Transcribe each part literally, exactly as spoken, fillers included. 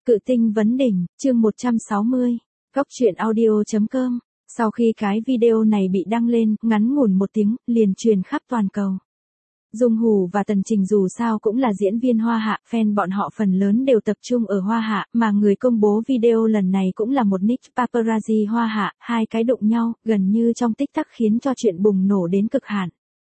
Cự tinh vấn đỉnh, chương một trăm sáu mươi, Cóc truyện audio chấm com. Sau khi cái video này bị đăng lên, ngắn ngủn một tiếng, liền truyền khắp toàn cầu. Dung Hủ và Tần Trình dù sao cũng là diễn viên Hoa Hạ, fan bọn họ phần lớn đều tập trung ở Hoa Hạ, mà người công bố video lần này cũng là một nick paparazzi Hoa Hạ, hai cái đụng nhau, gần như trong tích tắc khiến cho chuyện bùng nổ đến cực hạn.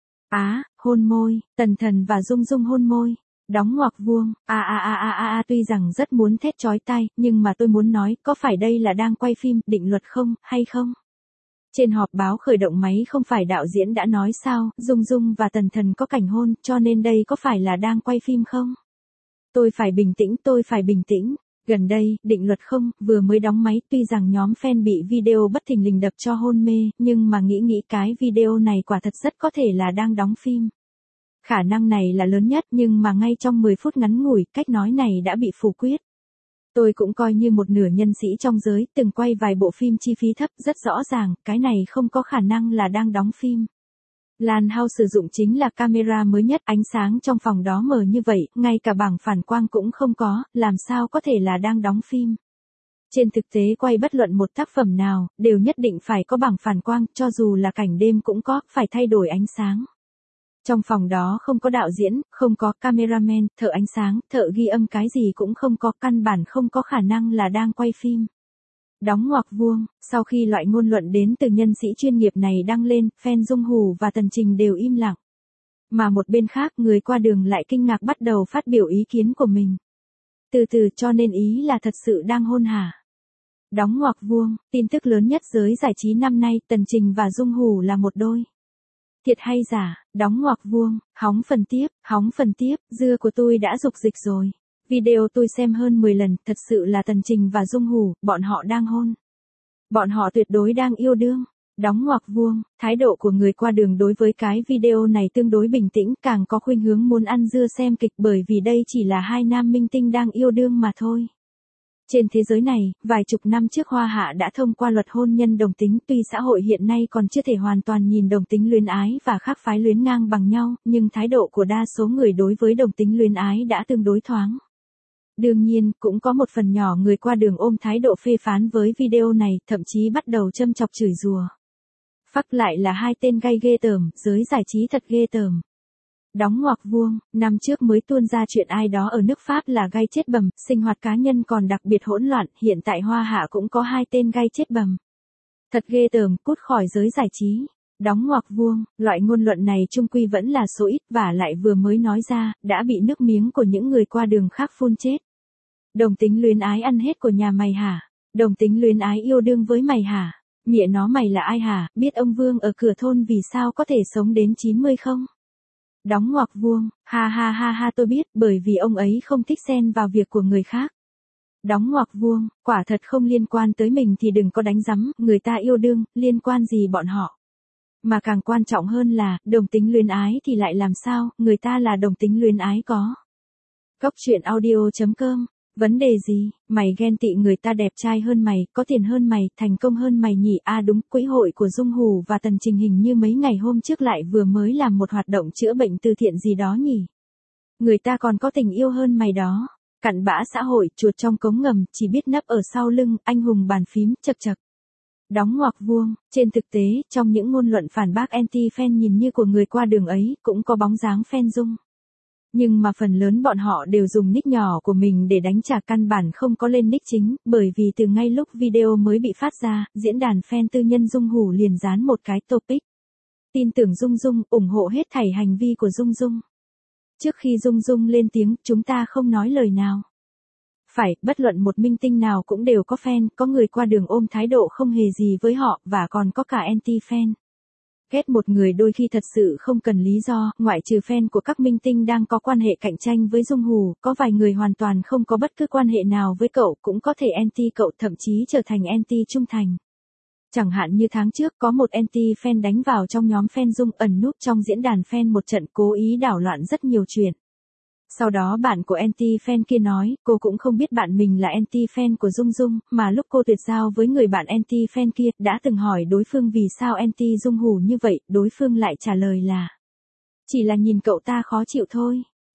Á, hôn môi, Tần Thần và Dung Dung hôn môi. Đóng ngoặc vuông, a a a a a a tuy rằng rất muốn thét chói tai, nhưng mà tôi muốn nói, có phải đây là đang quay phim, định luật không, hay không? Trên họp báo khởi động máy không phải đạo diễn đã nói sao, Dung Dung và Tần Thần có cảnh hôn, cho nên đây có phải là đang quay phim không? Tôi phải bình tĩnh, tôi phải bình tĩnh. Gần đây, định luật không, vừa mới đóng máy, tuy rằng nhóm fan bị video bất thình lình đập cho hôn mê, nhưng mà nghĩ nghĩ cái video này quả thật rất có thể là đang đóng phim. Khả năng này là lớn nhất, nhưng mà ngay trong mười phút ngắn ngủi, cách nói này đã bị phủ quyết. Tôi cũng coi như một nửa nhân sĩ trong giới, từng quay vài bộ phim chi phí thấp, rất rõ ràng, cái này không có khả năng là đang đóng phim. Lan House sử dụng chính là camera mới nhất, ánh sáng trong phòng đó mờ như vậy, ngay cả bảng phản quang cũng không có, làm sao có thể là đang đóng phim. Trên thực tế quay bất luận một tác phẩm nào, đều nhất định phải có bảng phản quang, cho dù là cảnh đêm cũng có, phải thay đổi ánh sáng. Trong phòng đó không có đạo diễn, không có cameraman, thợ ánh sáng, thợ ghi âm cái gì cũng không có, căn bản không có khả năng là đang quay phim. Đóng ngoặc vuông, sau khi loại ngôn luận đến từ nhân sĩ chuyên nghiệp này đăng lên, fan Dung Hủ và Tần Trình đều im lặng. Mà một bên khác, người qua đường lại kinh ngạc bắt đầu phát biểu ý kiến của mình. Từ từ, cho nên ý là thật sự đang hôn hả? Đóng ngoặc vuông, tin tức lớn nhất giới giải trí năm nay, Tần Trình và Dung Hủ là một đôi. Thiệt hay giả, đóng ngoặc vuông, hóng phần tiếp, hóng phần tiếp, dưa của tôi đã dục dịch rồi. Video tôi xem hơn mười lần, thật sự là Tần Trình và Dung Hủ, bọn họ đang hôn. Bọn họ tuyệt đối đang yêu đương. Đóng ngoặc vuông, thái độ của người qua đường đối với cái video này tương đối bình tĩnh, càng có khuynh hướng muốn ăn dưa xem kịch bởi vì đây chỉ là hai nam minh tinh đang yêu đương mà thôi. Trên thế giới này, vài chục năm trước Hoa Hạ đã thông qua luật hôn nhân đồng tính, tuy xã hội hiện nay còn chưa thể hoàn toàn nhìn đồng tính luyến ái và khác phái luyến ngang bằng nhau, nhưng thái độ của đa số người đối với đồng tính luyến ái đã tương đối thoáng. Đương nhiên, cũng có một phần nhỏ người qua đường ôm thái độ phê phán với video này, thậm chí bắt đầu châm chọc chửi rủa. Phắc lại là hai tên gay ghê tởm, giới giải trí thật ghê tởm. Đóng ngoặc vuông, năm trước mới tuôn ra chuyện ai đó ở nước Pháp là gay chết bầm, sinh hoạt cá nhân còn đặc biệt hỗn loạn, hiện tại Hoa Hạ cũng có hai tên gay chết bầm. Thật ghê tởm, cút khỏi giới giải trí. Đóng ngoặc vuông, loại ngôn luận này chung quy vẫn là số ít và lại vừa mới nói ra, đã bị nước miếng của những người qua đường khác phun chết. Đồng tính luyến ái ăn hết của nhà mày hả? Đồng tính luyến ái yêu đương với mày hả? Mẹ nó mày là ai hả? Biết ông Vương ở cửa thôn vì sao có thể sống đến chín mươi không? Đóng ngoặc vuông, ha ha ha ha tôi biết, bởi vì ông ấy không thích xen vào việc của người khác. Đóng ngoặc vuông, quả thật không liên quan tới mình thì đừng có đánh rắm, người ta yêu đương, liên quan gì bọn họ. Mà càng quan trọng hơn là, đồng tính luyến ái thì lại làm sao, người ta là đồng tính luyến ái có. Cóc truyện audio chấm com. Vấn đề gì, mày ghen tị người ta đẹp trai hơn mày, có tiền hơn mày, thành công hơn mày nhỉ? À đúng, quỹ hội của Dung Hủ và Tần Trình hình như mấy ngày hôm trước lại vừa mới làm một hoạt động chữa bệnh từ thiện gì đó nhỉ? Người ta còn có tình yêu hơn mày đó. Cặn bã xã hội, chuột trong cống ngầm, chỉ biết nấp ở sau lưng, anh hùng bàn phím, chật chật. Đóng ngoặc vuông, trên thực tế, trong những ngôn luận phản bác anti-fan nhìn như của người qua đường ấy, cũng có bóng dáng fan Dung. Nhưng mà phần lớn bọn họ đều dùng nick nhỏ của mình để đánh trả, căn bản không có lên nick chính, bởi vì từ ngay lúc video mới bị phát ra, diễn đàn fan tư nhân Dung Hủ liền dán một cái topic. Tin tưởng Dung Dung, ủng hộ hết thảy hành vi của Dung Dung. Trước khi Dung Dung lên tiếng, chúng ta không nói lời nào. Phải, bất luận một minh tinh nào cũng đều có fan, có người qua đường ôm thái độ không hề gì với họ, và còn có cả anti-fan. Ghét một người đôi khi thật sự không cần lý do, ngoại trừ fan của các minh tinh đang có quan hệ cạnh tranh với Dung Hủ, có vài người hoàn toàn không có bất cứ quan hệ nào với cậu, cũng có thể anti cậu, thậm chí trở thành anti trung thành. Chẳng hạn như tháng trước có một anti-fan đánh vào trong nhóm fan Dung, ẩn núp trong diễn đàn fan một trận, cố ý đảo loạn rất nhiều chuyện. Sau đó bạn của anti-fan kia nói, cô cũng không biết bạn mình là anti-fan của Dung Dung, mà lúc cô tuyệt giao với người bạn anti-fan kia, đã từng hỏi đối phương vì sao anti Dung Hủ như vậy, đối phương lại trả lời là chỉ là nhìn cậu ta khó chịu thôi.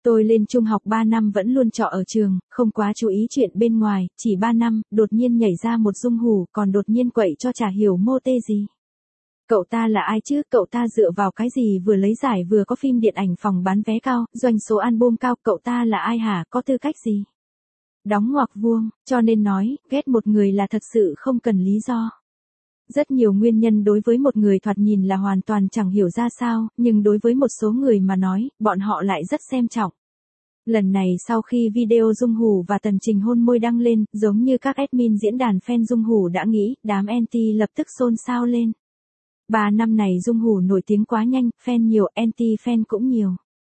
Tôi lên trung học ba năm vẫn luôn trọ ở trường, không quá chú ý chuyện bên ngoài, chỉ ba năm, đột nhiên nhảy ra một Dung Hủ, còn đột nhiên quậy cho chả hiểu mô tê gì. Cậu ta là ai chứ, cậu ta dựa vào cái gì vừa lấy giải vừa có phim điện ảnh phòng bán vé cao, doanh số album cao, cậu ta là ai hả, có tư cách gì? Đóng ngoặc vuông, cho nên nói, ghét một người là thật sự không cần lý do. Rất nhiều nguyên nhân đối với một người thoạt nhìn là hoàn toàn chẳng hiểu ra sao, nhưng đối với một số người mà nói, bọn họ lại rất xem trọng. Lần này sau khi video Dung Hủ và Tần Trình hôn môi đăng lên, giống như các admin diễn đàn fan Dung Hủ đã nghĩ, đám anti lập tức xôn xao lên. Ba năm này Dung Hủ nổi tiếng quá nhanh, fan nhiều, anti-fan cũng nhiều.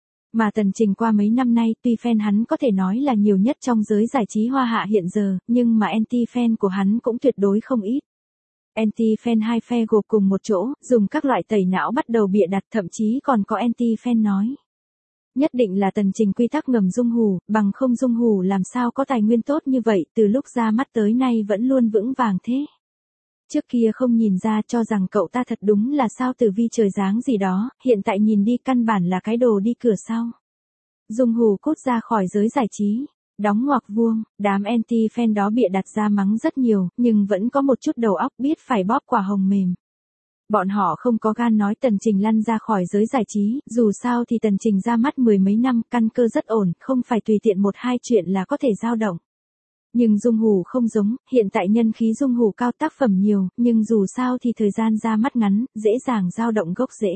Mà Tần Trình qua mấy năm nay tuy fan hắn có thể nói là nhiều nhất trong giới giải trí hoa hạ hiện giờ, nhưng mà anti-fan của hắn cũng tuyệt đối không ít. Anti-fan hai phe gộp cùng một chỗ, dùng các loại tẩy não bắt đầu bịa đặt, thậm chí còn có anti-fan nói. Nhất định là Tần Trình quy tắc ngầm Dung Hủ, bằng không Dung Hủ làm sao có tài nguyên tốt như vậy, từ lúc ra mắt tới nay vẫn luôn vững vàng thế. Trước kia không nhìn ra, cho rằng cậu ta thật đúng là sao tử vi trời giáng gì đó, hiện tại nhìn đi căn bản là cái đồ đi cửa sau. Dung Hủ cút ra khỏi giới giải trí. Đóng ngoặc vuông, đám anti-fan đó bịa đặt ra mắng rất nhiều, nhưng vẫn có một chút đầu óc biết phải bóp quả hồng mềm. Bọn họ không có gan nói Tần Trình lăn ra khỏi giới giải trí, dù sao thì Tần Trình ra mắt mười mấy năm, căn cơ rất ổn, không phải tùy tiện một hai chuyện là có thể dao động. Nhưng Dung Hủ không giống, hiện tại nhân khí Dung Hủ cao, tác phẩm nhiều, nhưng dù sao thì thời gian ra mắt ngắn, dễ dàng dao động gốc rễ.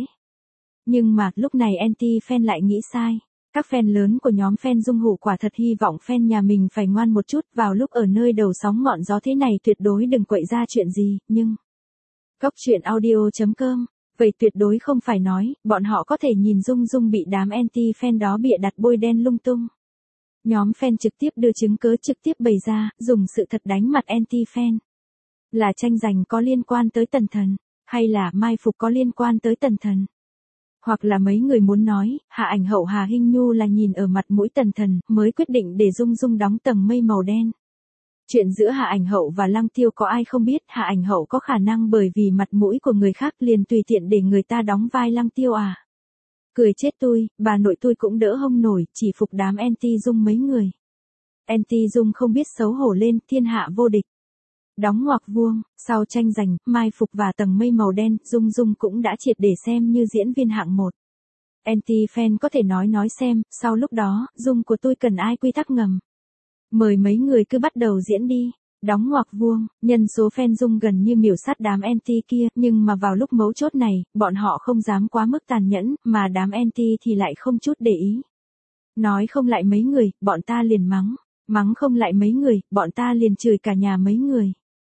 Nhưng mà, lúc này anti-fan lại nghĩ sai. Các fan lớn của nhóm fan Dung Hủ quả thật hy vọng fan nhà mình phải ngoan một chút, vào lúc ở nơi đầu sóng ngọn gió thế này tuyệt đối đừng quậy ra chuyện gì, nhưng... Góc truyện audio chấm com, vậy tuyệt đối không phải nói, bọn họ có thể nhìn Dung Dung bị đám anti-fan đó bịa đặt bôi đen lung tung. Nhóm fan trực tiếp đưa chứng cớ trực tiếp bày ra, dùng sự thật đánh mặt anti-fan. Là tranh giành có liên quan tới Tần Thần, hay là mai phục có liên quan tới Tần Thần. Hoặc là mấy người muốn nói, Hạ Ảnh Hậu Hà Hinh Nhu là nhìn ở mặt mũi Tần Thần, mới quyết định để Dung Dung đóng tầng mây màu đen. Chuyện giữa Hạ Ảnh Hậu và Lăng Tiêu có ai không biết, Hạ Ảnh Hậu có khả năng bởi vì mặt mũi của người khác liền tùy tiện để người ta đóng vai Lăng Tiêu à. Cười chết tôi, bà nội tôi cũng đỡ hông nổi, chỉ phục đám anti Dung mấy người. Anti Dung không biết xấu hổ lên, thiên hạ vô địch. Đóng ngoặc vuông, sau tranh giành, mai phục và tầng mây màu đen, Dung Dung cũng đã triệt để xem như diễn viên hạng một. Anti-fan có thể nói nói xem, sau lúc đó, Dung của tôi cần ai quy tắc ngầm. Mời mấy người cứ bắt đầu diễn đi. Đóng ngoặc vuông, nhân số fan Dung gần như miểu sát đám anti kia, nhưng mà vào lúc mấu chốt này, bọn họ không dám quá mức tàn nhẫn, mà đám anti thì lại không chút để ý. Nói không lại mấy người, bọn ta liền mắng. Mắng không lại mấy người, bọn ta liền chửi cả nhà mấy người.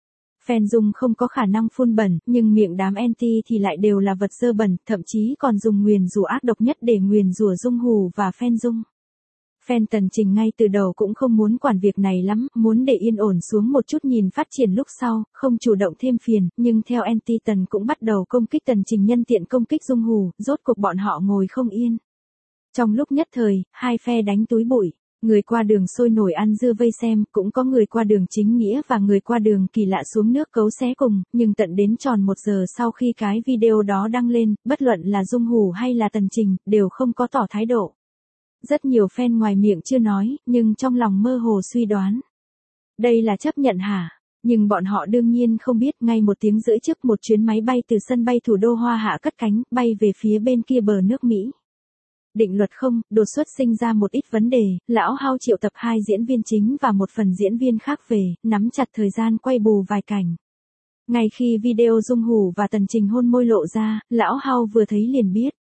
Fan Dung không có khả năng phun bẩn, nhưng miệng đám anti thì lại đều là vật dơ bẩn, thậm chí còn dùng nguyền rủa ác độc nhất để nguyền rủa Dung Hủ và fan Dung. Fan Tần Trình ngay từ đầu cũng không muốn quản việc này lắm, muốn để yên ổn xuống một chút nhìn phát triển lúc sau, không chủ động thêm phiền, nhưng theo anti Tần cũng bắt đầu công kích Tần Trình nhân tiện công kích Dung Hủ, rốt cuộc bọn họ ngồi không yên. Trong lúc nhất thời, hai phe đánh túi bụi. Người qua đường sôi nổi ăn dưa vây xem, cũng có người qua đường chính nghĩa và người qua đường kỳ lạ xuống nước cấu xé cùng, nhưng tận đến tròn một giờ sau khi cái video đó đăng lên, bất luận là Dung Hủ hay là Tần Trình, đều không có tỏ thái độ. Rất nhiều fan ngoài miệng chưa nói, nhưng trong lòng mơ hồ suy đoán. Đây là chấp nhận hả? Nhưng bọn họ đương nhiên không biết, ngay một tiếng rưỡi trước một chuyến máy bay từ sân bay thủ đô Hoa Hạ cất cánh, bay về phía bên kia bờ nước Mỹ. Định luật không, đột xuất sinh ra một ít vấn đề, lão Hao triệu tập hai diễn viên chính và một phần diễn viên khác về, nắm chặt thời gian quay bù vài cảnh. Ngay khi video Dung Hủ và Tần Trình hôn môi lộ ra, lão Hao vừa thấy liền biết.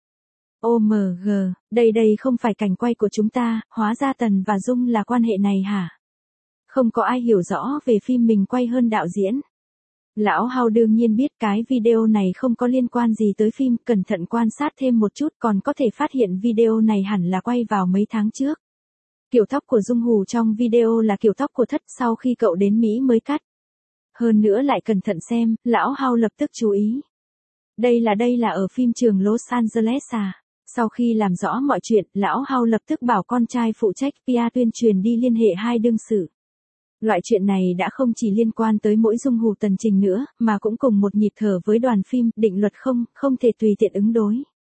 ô em giê, đây đây không phải cảnh quay của chúng ta, hóa ra Tần và Dung là quan hệ này hả? Không có ai hiểu rõ về phim mình quay hơn đạo diễn. Lão Hao đương nhiên biết cái video này không có liên quan gì tới phim, cẩn thận quan sát thêm một chút còn có thể phát hiện video này hẳn là quay vào mấy tháng trước. Kiểu tóc của Dung Hủ trong video là kiểu tóc của Thất sau khi cậu đến Mỹ mới cắt. Hơn nữa lại cẩn thận xem, lão Hao lập tức chú ý. Đây là đây là ở phim trường Los Angeles à. Sau khi làm rõ mọi chuyện, lão Hao lập tức bảo con trai phụ trách pê e tuyên truyền đi liên hệ hai đương sự. Loại chuyện này đã không chỉ liên quan tới mỗi Dung Hủ Tần Trình nữa, mà cũng cùng một nhịp thở với đoàn phim, định luật không, không thể tùy tiện ứng đối.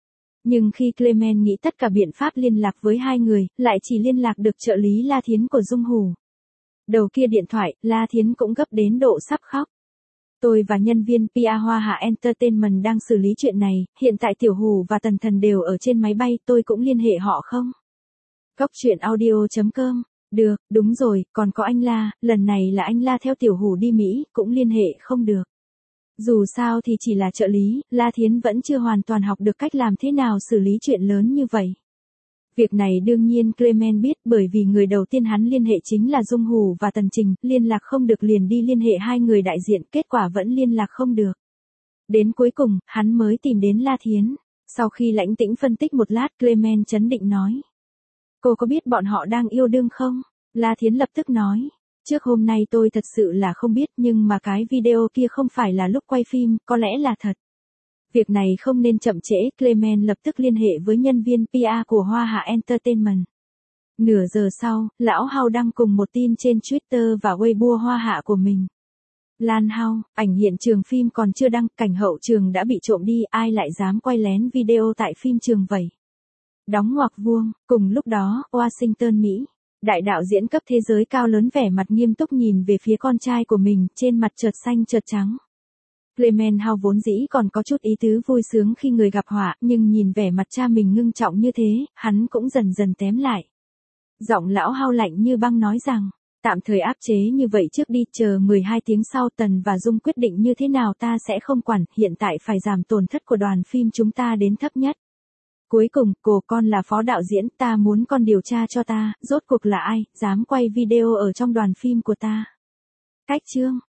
Nhưng khi Clement nghĩ tất cả biện pháp liên lạc với hai người, lại chỉ liên lạc được trợ lý La Thiến của Dung Hủ. Đầu kia điện thoại, La Thiến cũng gấp đến độ sắp khóc. Tôi và nhân viên pê e Hoa Hạ Entertainment đang xử lý chuyện này, hiện tại Tiểu Hủ và Tần Thần đều ở trên máy bay, tôi cũng liên hệ họ không? Góc truyện audio chấm com. Được, đúng rồi, còn có anh La, lần này là anh La theo Tiểu Hủ đi Mỹ, cũng liên hệ không được. Dù sao thì chỉ là trợ lý, La Thiến vẫn chưa hoàn toàn học được cách làm thế nào xử lý chuyện lớn như vậy. Việc này đương nhiên Clement biết bởi vì người đầu tiên hắn liên hệ chính là Dung Hủ và Tần Trình, liên lạc không được liền đi liên hệ hai người đại diện, kết quả vẫn liên lạc không được. Đến cuối cùng, hắn mới tìm đến La Thiến. Sau khi lãnh tĩnh phân tích một lát, Clement chấn định nói. Cô có biết bọn họ đang yêu đương không? La Thiến lập tức nói. Trước hôm nay tôi thật sự là không biết nhưng mà cái video kia không phải là lúc quay phim, có lẽ là thật. Việc này không nên chậm trễ, Clement lập tức liên hệ với nhân viên pê e của Hoa Hạ Entertainment. Nửa giờ sau, lão Hao đăng cùng một tin trên Twitter và Weibo Hoa Hạ của mình. Lan Hao, ảnh hiện trường phim còn chưa đăng, cảnh hậu trường đã bị trộm đi, ai lại dám quay lén video tại phim trường vậy? Đóng ngoặc vuông, cùng lúc đó, Washington, Mỹ. Đại đạo diễn cấp thế giới cao lớn vẻ mặt nghiêm túc nhìn về phía con trai của mình, trên mặt chợt xanh chợt trắng. Clement Hao vốn dĩ còn có chút ý tứ vui sướng khi người gặp họa, nhưng nhìn vẻ mặt cha mình ngưng trọng như thế, hắn cũng dần dần tém lại. Giọng lão Hao lạnh như băng nói rằng, tạm thời áp chế như vậy trước đi, chờ mười hai tiếng sau Tần và Dung quyết định như thế nào ta sẽ không quản, hiện tại phải giảm tổn thất của đoàn phim chúng ta đến thấp nhất. Cuối cùng, cô con là phó đạo diễn, ta muốn con điều tra cho ta, rốt cuộc là ai, dám quay video ở trong đoàn phim của ta. Cách chương.